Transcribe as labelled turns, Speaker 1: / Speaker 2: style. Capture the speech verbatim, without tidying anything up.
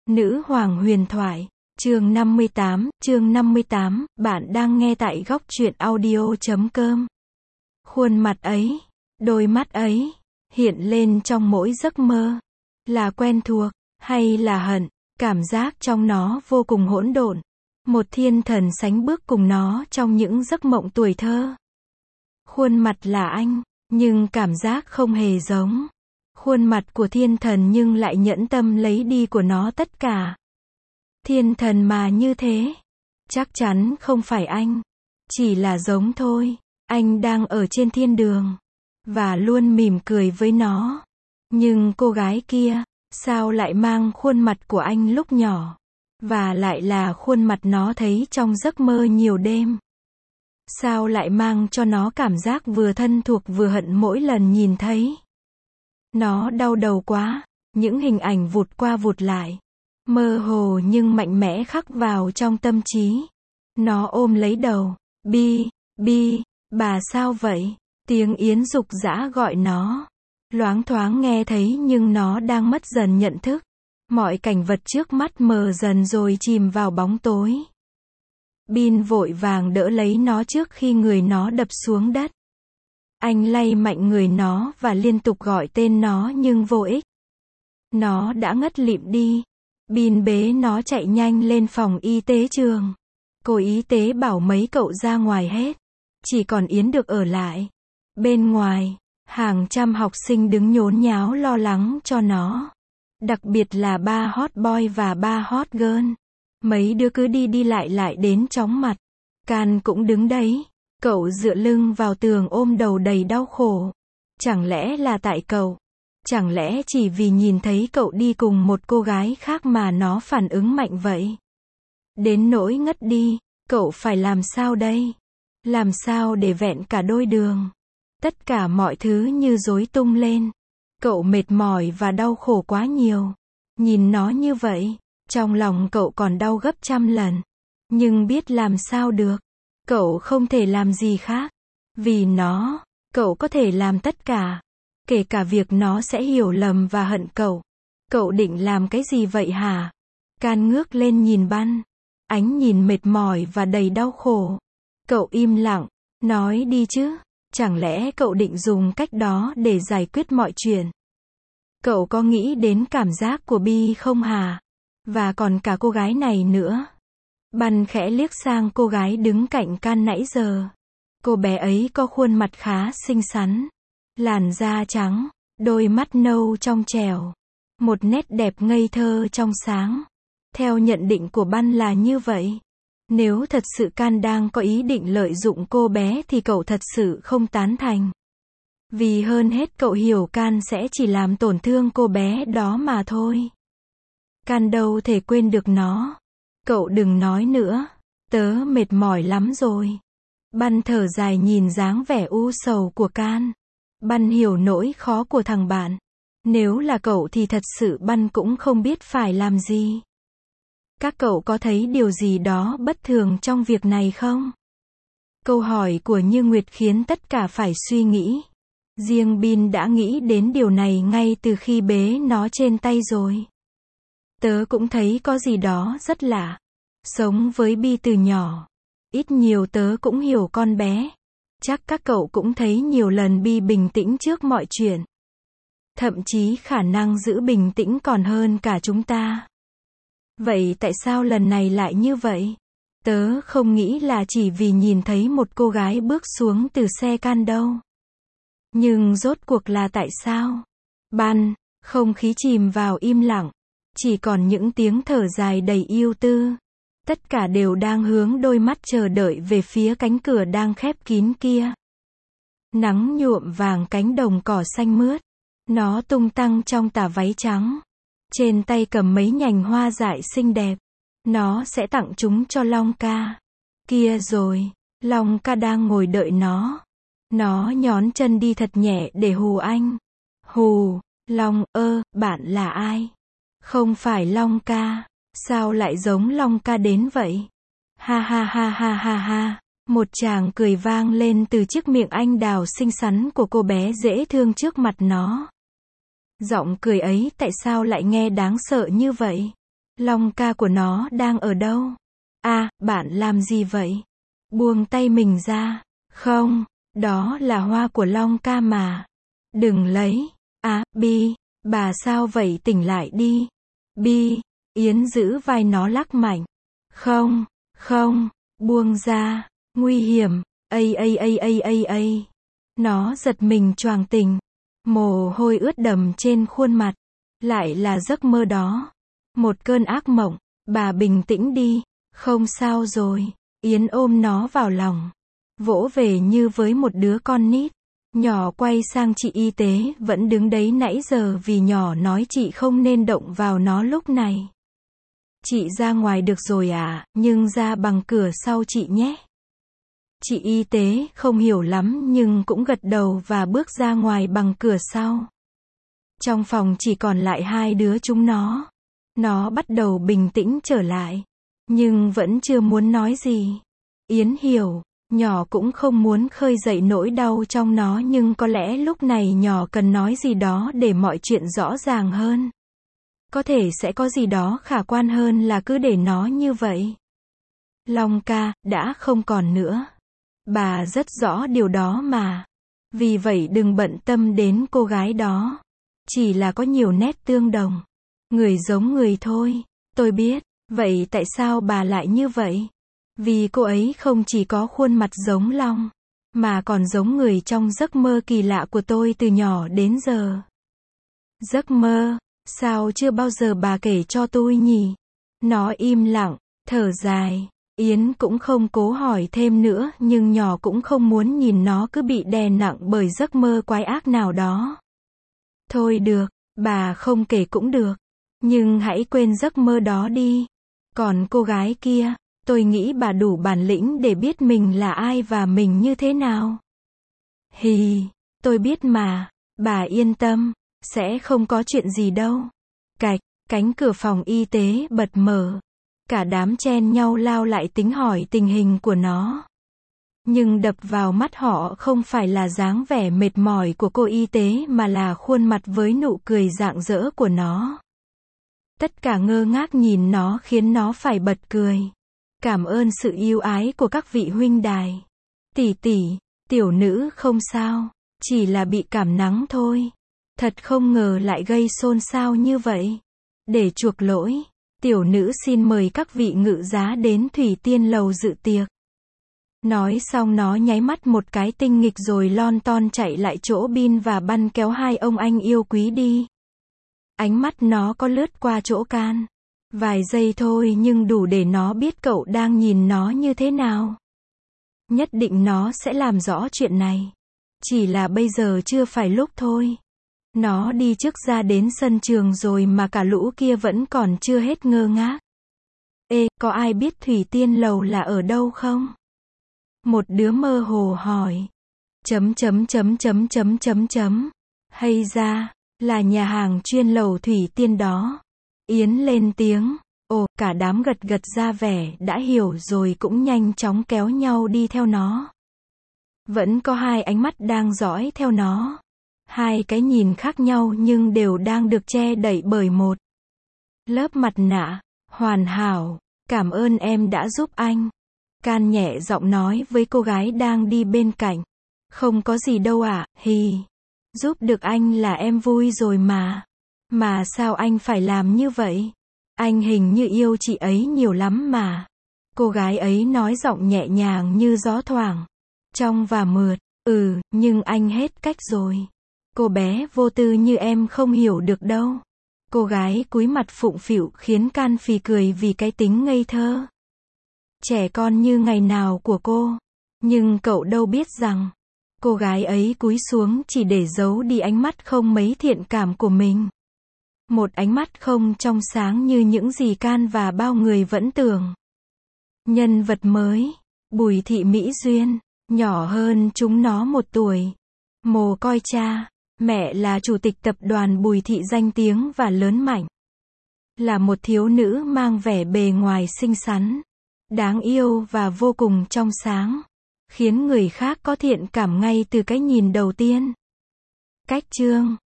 Speaker 1: Nữ hoàng huyền thoại, chương năm mươi tám, chương năm mươi tám, bạn đang nghe tại góc truyện audio chấm com. Khuôn mặt ấy, đôi mắt ấy, hiện lên trong mỗi giấc mơ. Là quen thuộc, hay là hận, cảm giác trong nó vô cùng hỗn độn. Một thiên thần sánh bước cùng nó trong những giấc mộng tuổi thơ. Khuôn mặt là anh, nhưng cảm giác không hề giống. Khuôn mặt của thiên thần nhưng lại nhẫn tâm lấy đi của nó tất cả. Thiên thần mà như thế, chắc chắn không phải anh. Chỉ là giống thôi, anh đang ở trên thiên đường, và luôn mỉm cười với nó. Nhưng cô gái kia, sao lại mang khuôn mặt của anh lúc nhỏ? Và lại là khuôn mặt nó thấy trong giấc mơ nhiều đêm. Sao lại mang cho nó cảm giác vừa thân thuộc vừa hận mỗi lần nhìn thấy? Nó đau đầu quá, những hình ảnh vụt qua vụt lại. Mơ hồ nhưng mạnh mẽ khắc vào trong tâm trí. Nó ôm lấy đầu, Bi, Bi, bà sao vậy? Tiếng Yến dục dã gọi nó. Loáng thoáng nghe thấy nhưng nó đang mất dần nhận thức. Mọi cảnh vật trước mắt mờ dần rồi chìm vào bóng tối. Bin vội vàng đỡ lấy nó trước khi người nó đập xuống đất. Anh lay mạnh người nó và liên tục gọi tên nó nhưng vô ích. Nó đã ngất lịm đi. Bin bế nó chạy nhanh lên phòng y tế trường. Cô y tế bảo mấy cậu ra ngoài hết. Chỉ còn Yến được ở lại. Bên ngoài, hàng trăm học sinh đứng nhốn nháo lo lắng cho nó. Đặc biệt là ba hot boy và ba hot girl. Mấy đứa cứ đi đi lại lại đến chóng mặt. Can cũng đứng đấy. Cậu dựa lưng vào tường ôm đầu đầy đau khổ. Chẳng lẽ là tại cậu? Chẳng lẽ chỉ vì nhìn thấy cậu đi cùng một cô gái khác mà nó phản ứng mạnh vậy? Đến nỗi ngất đi, cậu phải làm sao đây? Làm sao để vẹn cả đôi đường? Tất cả mọi thứ như rối tung lên. Cậu mệt mỏi và đau khổ quá nhiều. Nhìn nó như vậy, trong lòng cậu còn đau gấp trăm lần. Nhưng biết làm sao được? Cậu không thể làm gì khác. Vì nó, cậu có thể làm tất cả. Kể cả việc nó sẽ hiểu lầm và hận cậu. Cậu định làm cái gì vậy hả? Can ngước lên nhìn Ban. Ánh nhìn mệt mỏi và đầy đau khổ. Cậu im lặng, nói đi chứ. Chẳng lẽ cậu định dùng cách đó để giải quyết mọi chuyện? Cậu có nghĩ đến cảm giác của Bi không hả? Và còn cả cô gái này nữa. Ban khẽ liếc sang cô gái đứng cạnh Can nãy giờ. Cô bé ấy có khuôn mặt khá xinh xắn. Làn da trắng, đôi mắt nâu trong trẻo. Một nét đẹp ngây thơ trong sáng. Theo nhận định của Ban là như vậy. Nếu thật sự Can đang có ý định lợi dụng cô bé thì cậu thật sự không tán thành. Vì hơn hết cậu hiểu Can sẽ chỉ làm tổn thương cô bé đó mà thôi. Can đâu thể quên được nó. Cậu đừng nói nữa. Tớ mệt mỏi lắm rồi. Ban thở dài nhìn dáng vẻ u sầu của Can. Ban hiểu nỗi khó của thằng bạn. Nếu là cậu thì thật sự Ban cũng không biết phải làm gì. Các cậu có thấy điều gì đó bất thường trong việc này không? Câu hỏi của Như Nguyệt khiến tất cả phải suy nghĩ. Riêng Bin đã nghĩ đến điều này ngay từ khi bế nó trên tay rồi. Tớ cũng thấy có gì đó rất lạ. Sống với Bi từ nhỏ. Ít nhiều tớ cũng hiểu con bé. Chắc các cậu cũng thấy nhiều lần Bi bình tĩnh trước mọi chuyện. Thậm chí khả năng giữ bình tĩnh còn hơn cả chúng ta. Vậy tại sao lần này lại như vậy? Tớ không nghĩ là chỉ vì nhìn thấy một cô gái bước xuống từ xe Can đâu. Nhưng rốt cuộc là tại sao? Ban, không khí chìm vào im lặng. Chỉ còn những tiếng thở dài đầy ưu tư. Tất cả đều đang hướng đôi mắt chờ đợi về phía cánh cửa đang khép kín kia. Nắng nhuộm vàng cánh đồng cỏ xanh mướt. Nó tung tăng trong tà váy trắng. Trên tay cầm mấy nhành hoa dại xinh đẹp. Nó sẽ tặng chúng cho Long ca. Kia rồi, Long ca đang ngồi đợi nó. Nó nhón chân đi thật nhẹ để hù anh. Hù, Long ơ, bạn là ai? Không phải Long ca. Sao lại giống Long ca đến vậy? Ha ha ha ha ha ha. Một tràng cười vang lên từ chiếc miệng anh đào xinh xắn của cô bé dễ thương trước mặt nó. Giọng cười ấy tại sao lại nghe đáng sợ như vậy? Long ca của nó đang ở đâu? À, bạn làm gì vậy? Buông tay mình ra. Không, đó là hoa của Long ca mà. Đừng lấy. À, Bi, bà sao vậy, tỉnh lại đi. Bi, Yến giữ vai nó lắc mạnh. Không, không, buông ra, nguy hiểm, ây ây ây ây ây ây. Nó giật mình choàng tỉnh. Mồ hôi ướt đầm trên khuôn mặt. Lại là giấc mơ đó. Một cơn ác mộng. Bà bình tĩnh đi. Không sao rồi. Yến ôm nó vào lòng. Vỗ về như với một đứa con nít. Nhỏ quay sang chị y tế vẫn đứng đấy nãy giờ vì nhỏ nói chị không nên động vào nó lúc này. Chị ra ngoài được rồi à, nhưng ra bằng cửa sau chị nhé. Chị y tế không hiểu lắm nhưng cũng gật đầu và bước ra ngoài bằng cửa sau. Trong phòng chỉ còn lại hai đứa chúng nó. Nó bắt đầu bình tĩnh trở lại. Nhưng vẫn chưa muốn nói gì. Yến hiểu, nhỏ cũng không muốn khơi dậy nỗi đau trong nó nhưng có lẽ lúc này nhỏ cần nói gì đó để mọi chuyện rõ ràng hơn. Có thể sẽ có gì đó khả quan hơn là cứ để nó như vậy. Long ca, đã không còn nữa. Bà rất rõ điều đó mà. Vì vậy đừng bận tâm đến cô gái đó. Chỉ là có nhiều nét tương đồng. Người giống người thôi. Tôi biết. Vậy tại sao bà lại như vậy? Vì cô ấy không chỉ có khuôn mặt giống Long, mà còn giống người trong giấc mơ kỳ lạ của tôi từ nhỏ đến giờ. Giấc mơ? Sao chưa bao giờ bà kể cho tôi nhỉ? Nó im lặng, thở dài. Yến cũng không cố hỏi thêm nữa nhưng nhỏ cũng không muốn nhìn nó cứ bị đè nặng bởi giấc mơ quái ác nào đó. Thôi được, bà không kể cũng được. Nhưng hãy quên giấc mơ đó đi. Còn cô gái kia, tôi nghĩ bà đủ bản lĩnh để biết mình là ai và mình như thế nào. Hì, tôi biết mà, bà yên tâm, sẽ không có chuyện gì đâu. Cạch, cánh cửa phòng y tế bật mở. Cả đám chen nhau lao lại tính hỏi tình hình của nó. Nhưng đập vào mắt họ không phải là dáng vẻ mệt mỏi của cô y tế mà là khuôn mặt với nụ cười rạng rỡ của nó. Tất cả ngơ ngác nhìn nó khiến nó phải bật cười. Cảm ơn sự yêu ái của các vị huynh đài. Tỷ tỷ, tiểu nữ không sao, chỉ là bị cảm nắng thôi. Thật không ngờ lại gây xôn xao như vậy. Để chuộc lỗi, tiểu nữ xin mời các vị ngự giá đến Thủy Tiên Lầu dự tiệc. Nói xong nó nháy mắt một cái tinh nghịch rồi lon ton chạy lại chỗ Bin và Băn kéo hai ông anh yêu quý đi. Ánh mắt nó có lướt qua chỗ Can. Vài giây thôi nhưng đủ để nó biết cậu đang nhìn nó như thế nào. Nhất định nó sẽ làm rõ chuyện này. Chỉ là bây giờ chưa phải lúc thôi. Nó đi trước ra đến sân trường rồi mà cả lũ kia vẫn còn chưa hết ngơ ngác. Ê, có ai biết Thủy Tiên Lầu là ở đâu không? Một đứa mơ hồ hỏi. Chấm chấm chấm chấm chấm chấm chấm. Hay ra, là nhà hàng chuyên lầu Thủy Tiên đó. Yến lên tiếng. Ồ, cả đám gật gật ra vẻ đã hiểu rồi cũng nhanh chóng kéo nhau đi theo nó. Vẫn có hai ánh mắt đang dõi theo nó. Hai cái nhìn khác nhau nhưng đều đang được che đậy bởi một lớp mặt nạ hoàn hảo. Cảm ơn em đã giúp anh. Can nhẹ giọng nói với cô gái đang đi bên cạnh. Không có gì đâu ạ, à, hì. Giúp được anh là em vui rồi mà. Mà sao anh phải làm như vậy? Anh hình như yêu chị ấy nhiều lắm mà. Cô gái ấy nói giọng nhẹ nhàng như gió thoảng. Trong và mượt. Ừ, nhưng anh hết cách rồi. Cô bé vô tư như em không hiểu được đâu. Cô gái cúi mặt phụng phịu khiến Can phì cười vì cái tính ngây thơ. Trẻ con như ngày nào của cô. Nhưng cậu đâu biết rằng. Cô gái ấy cúi xuống chỉ để giấu đi ánh mắt không mấy thiện cảm của mình. Một ánh mắt không trong sáng như những gì Can và bao người vẫn tưởng. Nhân vật mới, Bùi Thị Mỹ Duyên, nhỏ hơn chúng nó một tuổi. Mồ côi cha, mẹ là chủ tịch tập đoàn Bùi Thị danh tiếng và lớn mạnh. Là một thiếu nữ mang vẻ bề ngoài xinh xắn, đáng yêu và vô cùng trong sáng. Khiến người khác có thiện cảm ngay từ cái nhìn đầu tiên. Cách chương